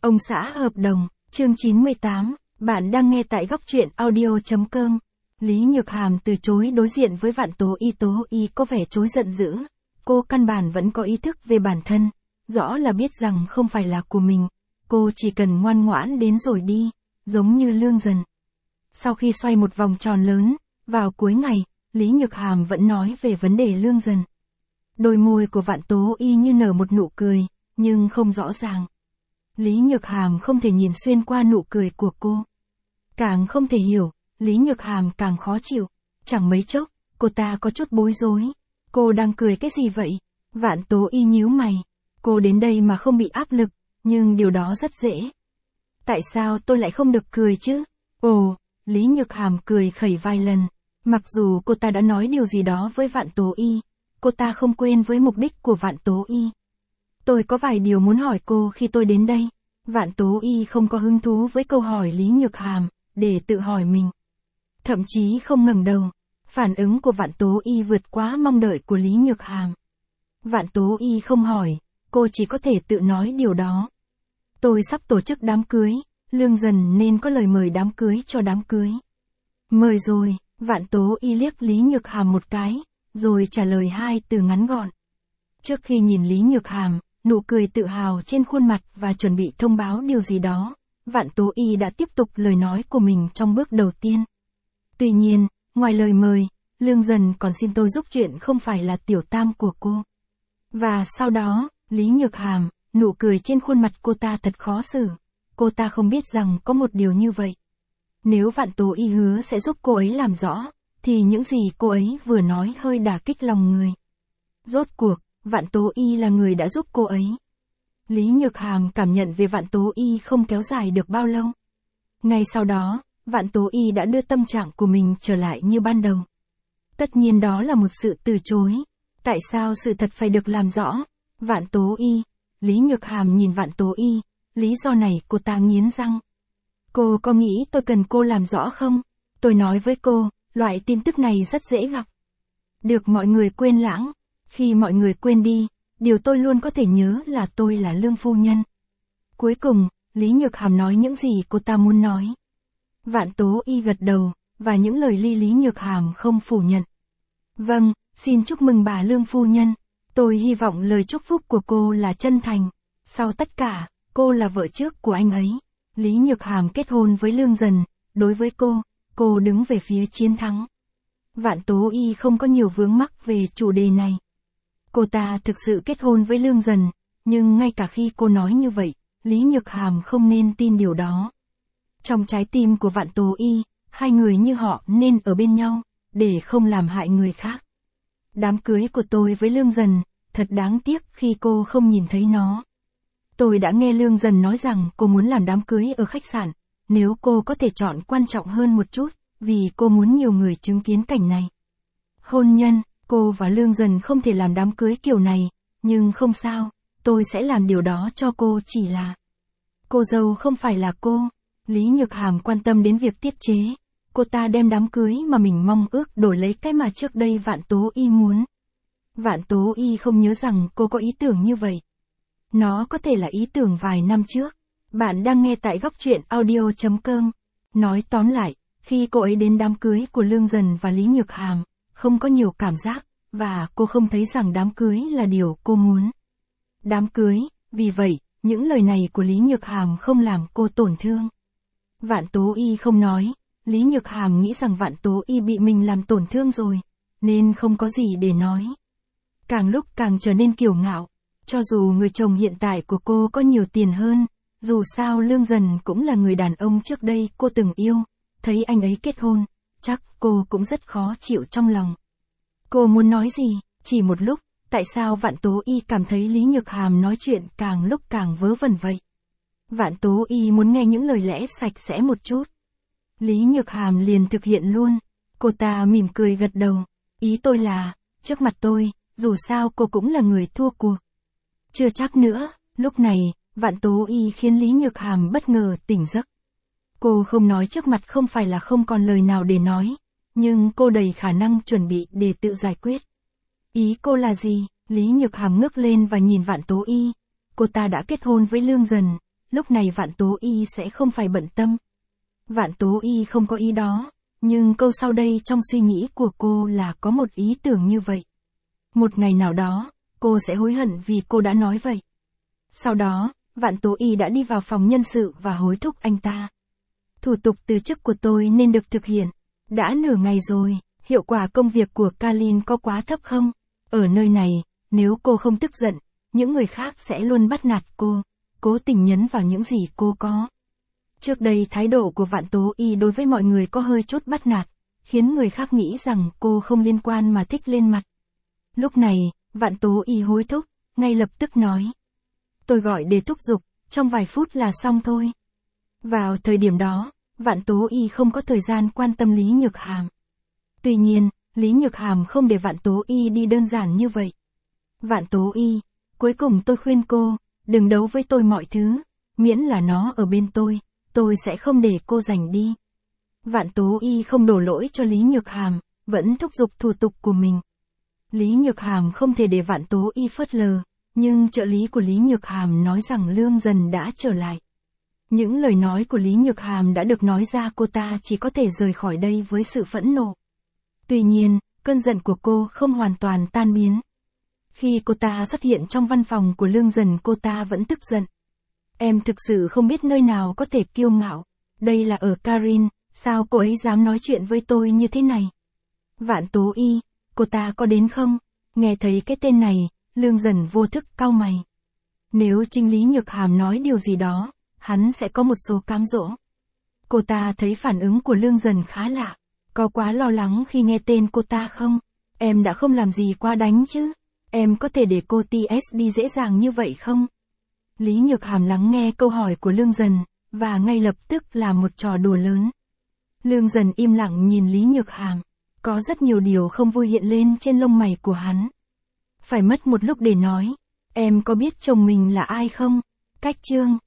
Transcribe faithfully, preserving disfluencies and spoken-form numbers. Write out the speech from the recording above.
Ông xã hợp đồng, chương chín mươi tám, bạn đang nghe tại góc truyện audio chấm com. Lý Nhược Hàm từ chối đối diện với Vạn Tố Y. Tố Y có vẻ chối giận dữ. Cô căn bản vẫn có ý thức về bản thân, rõ là biết rằng không phải là của mình. Cô chỉ cần ngoan ngoãn đến rồi đi, giống như Lương Dần. Sau khi xoay một vòng tròn lớn, vào cuối ngày, Lý Nhược Hàm vẫn nói về vấn đề Lương Dần. Đôi môi của Vạn Tố Y như nở một nụ cười, nhưng không rõ ràng. Lý Nhược Hàm không thể nhìn xuyên qua nụ cười của cô. Càng không thể hiểu, Lý Nhược Hàm càng khó chịu. Chẳng mấy chốc, cô ta có chút bối rối. Cô đang cười cái gì vậy? Vạn Tố Y nhíu mày. Cô đến đây mà không bị áp lực, nhưng điều đó rất dễ. Tại sao tôi lại không được cười chứ? Ồ, Lý Nhược Hàm cười khẩy vài lần. Mặc dù cô ta đã nói điều gì đó với Vạn Tố Y, cô ta không quên với mục đích của Vạn Tố Y. Tôi có vài điều muốn hỏi cô khi tôi đến đây. Vạn Tố Y không có hứng thú với câu hỏi Lý Nhược Hàm, để tự hỏi mình. Thậm chí không ngẩng đầu. Phản ứng của Vạn Tố Y vượt quá mong đợi của Lý Nhược Hàm. Vạn Tố Y không hỏi, cô chỉ có thể tự nói điều đó. Tôi sắp tổ chức đám cưới, Lương Dần nên có lời mời đám cưới cho đám cưới. Mời rồi, Vạn Tố Y liếc Lý Nhược Hàm một cái, rồi trả lời hai từ ngắn gọn. Trước khi nhìn Lý Nhược Hàm, nụ cười tự hào trên khuôn mặt và chuẩn bị thông báo điều gì đó, Vạn Tố Y đã tiếp tục lời nói của mình trong bước đầu tiên. Tuy nhiên, ngoài lời mời, Lương Dần còn xin tôi giúp chuyện không phải là tiểu tam của cô. Và sau đó, Lý Nhược Hàm, nụ cười trên khuôn mặt cô ta thật khó xử. Cô ta không biết rằng có một điều như vậy. Nếu Vạn Tố Y hứa sẽ giúp cô ấy làm rõ, thì những gì cô ấy vừa nói hơi đả kích lòng người. Rốt cuộc, Vạn Tố Y là người đã giúp cô ấy. Lý Nhược Hàm cảm nhận về Vạn Tố Y không kéo dài được bao lâu. Ngay sau đó, Vạn Tố Y đã đưa tâm trạng của mình trở lại như ban đầu. Tất nhiên đó là một sự từ chối. Tại sao sự thật phải được làm rõ? Vạn Tố Y. Lý Nhược Hàm nhìn Vạn Tố Y. Lý do này cô ta nghiến răng. Cô có nghĩ tôi cần cô làm rõ không? Tôi nói với cô, loại tin tức này rất dễ gặp. Được mọi người quên lãng. Khi mọi người quên đi, điều tôi luôn có thể nhớ là tôi là Lương phu nhân. Cuối cùng, Lý Nhược Hàm nói những gì cô ta muốn nói. Vạn Tố Y gật đầu, và những lời ly Lý Nhược Hàm không phủ nhận. Vâng, xin chúc mừng bà Lương phu nhân. Tôi hy vọng lời chúc phúc của cô là chân thành. Sau tất cả, cô là vợ trước của anh ấy. Lý Nhược Hàm kết hôn với Lương Dần, đối với cô, cô đứng về phía chiến thắng. Vạn Tố Y không có nhiều vướng mắc về chủ đề này. Cô ta thực sự kết hôn với Lương Dần, nhưng ngay cả khi cô nói như vậy, Lý Nhược Hàm không nên tin điều đó. Trong trái tim của Vạn Tố Y, hai người như họ nên ở bên nhau, để không làm hại người khác. Đám cưới của tôi với Lương Dần, thật đáng tiếc khi cô không nhìn thấy nó. Tôi đã nghe Lương Dần nói rằng cô muốn làm đám cưới ở khách sạn, nếu cô có thể chọn quan trọng hơn một chút, vì cô muốn nhiều người chứng kiến cảnh này. Hôn nhân, cô và Lương Dần không thể làm đám cưới kiểu này, nhưng không sao, tôi sẽ làm điều đó cho cô, chỉ là cô dâu không phải là cô. Lý Nhược Hàm quan tâm đến việc tiết chế. Cô ta đem đám cưới mà mình mong ước đổi lấy cái mà trước đây Vạn Tố Y muốn. Vạn Tố Y không nhớ rằng cô có ý tưởng như vậy. Nó có thể là ý tưởng vài năm trước. Bạn đang nghe tại góc truyện audio chấm com. Nói tóm lại, khi cô ấy đến đám cưới của Lương Dần và Lý Nhược Hàm, không có nhiều cảm giác, và cô không thấy rằng đám cưới là điều cô muốn. Đám cưới, vì vậy, những lời này của Lý Nhược Hàm không làm cô tổn thương. Vạn Tố Y không nói, Lý Nhược Hàm nghĩ rằng Vạn Tố Y bị mình làm tổn thương rồi, nên không có gì để nói. Càng lúc càng trở nên kiêu ngạo, cho dù người chồng hiện tại của cô có nhiều tiền hơn, dù sao Lương Dần cũng là người đàn ông trước đây cô từng yêu, thấy anh ấy kết hôn, chắc cô cũng rất khó chịu trong lòng. Cô muốn nói gì? Chỉ một lúc, tại sao Vạn Tố Y cảm thấy Lý Nhược Hàm nói chuyện càng lúc càng vớ vẩn vậy? Vạn Tố Y muốn nghe những lời lẽ sạch sẽ một chút. Lý Nhược Hàm liền thực hiện luôn. Cô ta mỉm cười gật đầu. Ý tôi là, trước mặt tôi, dù sao cô cũng là người thua cuộc. Chưa chắc nữa. Lúc này, Vạn Tố Y khiến Lý Nhược Hàm bất ngờ tỉnh giấc. Cô không nói trước mặt không phải là không còn lời nào để nói, nhưng cô đầy khả năng chuẩn bị để tự giải quyết. Ý cô là gì? Lý Nhược Hàm ngước lên và nhìn Vạn Tố Y. Cô ta đã kết hôn với Lương Dần. lúc này Vạn Tố Y sẽ không phải bận tâm. Vạn Tố Y không có ý đó, nhưng câu sau đây trong suy nghĩ của cô là có một ý tưởng như vậy. Một ngày nào đó, cô sẽ hối hận vì cô đã nói vậy. Sau đó, Vạn Tố Y đã đi vào phòng nhân sự và hối thúc anh ta. Thủ tục từ chức của tôi nên được thực hiện. Đã nửa ngày rồi, hiệu quả công việc của Kalin có quá thấp không? Ở nơi này, nếu cô không tức giận, những người khác sẽ luôn bắt nạt cô, cố tình nhấn vào những gì cô có. Trước đây thái độ của Vạn Tố Y đối với mọi người có hơi chút bắt nạt, khiến người khác nghĩ rằng cô không liên quan mà thích lên mặt. Lúc này, Vạn Tố Y hối thúc, ngay lập tức nói. Tôi gọi để thúc giục, trong vài phút là xong thôi. Vào thời điểm đó, Vạn Tố Y không có thời gian quan tâm Lý Nhược Hàm. Tuy nhiên, Lý Nhược Hàm không để Vạn Tố Y đi đơn giản như vậy. Vạn Tố Y, cuối cùng tôi khuyên cô, đừng đấu với tôi mọi thứ, miễn là nó ở bên tôi, tôi sẽ không để cô giành đi. Vạn Tố Y không đổ lỗi cho Lý Nhược Hàm, vẫn thúc giục thủ tục của mình. Lý Nhược Hàm không thể để Vạn Tố Y phớt lờ, nhưng trợ lý của Lý Nhược Hàm nói rằng Lương Dần đã trở lại. Những lời nói của Lý Nhược Hàm đã được nói ra, cô ta chỉ có thể rời khỏi đây với sự phẫn nộ. Tuy nhiên, cơn giận của cô không hoàn toàn tan biến. Khi cô ta xuất hiện trong văn phòng của Lương Dần, cô ta vẫn tức giận. Em thực sự không biết nơi nào có thể kiêu ngạo. Đây là ở Karin, sao cô ấy dám nói chuyện với tôi như thế này? Vạn Tố Y, cô ta có đến không? Nghe thấy cái tên này, Lương Dần vô thức cau mày. Nếu chính Lý Nhược Hàm nói điều gì đó, hắn sẽ có một số cám dỗ. Cô ta thấy phản ứng của Lương Dần khá lạ. Có quá lo lắng khi nghe tên cô ta không? Em đã không làm gì quá đánh chứ? Em có thể để cô tê ét đi dễ dàng như vậy không? Lý Nhược Hàm lắng nghe câu hỏi của Lương Dần, và ngay lập tức làm một trò đùa lớn. Lương Dần im lặng nhìn Lý Nhược Hàm. Có rất nhiều điều không vui hiện lên trên lông mày của hắn. Phải mất một lúc để nói. Em có biết chồng mình là ai không? Cách Trương.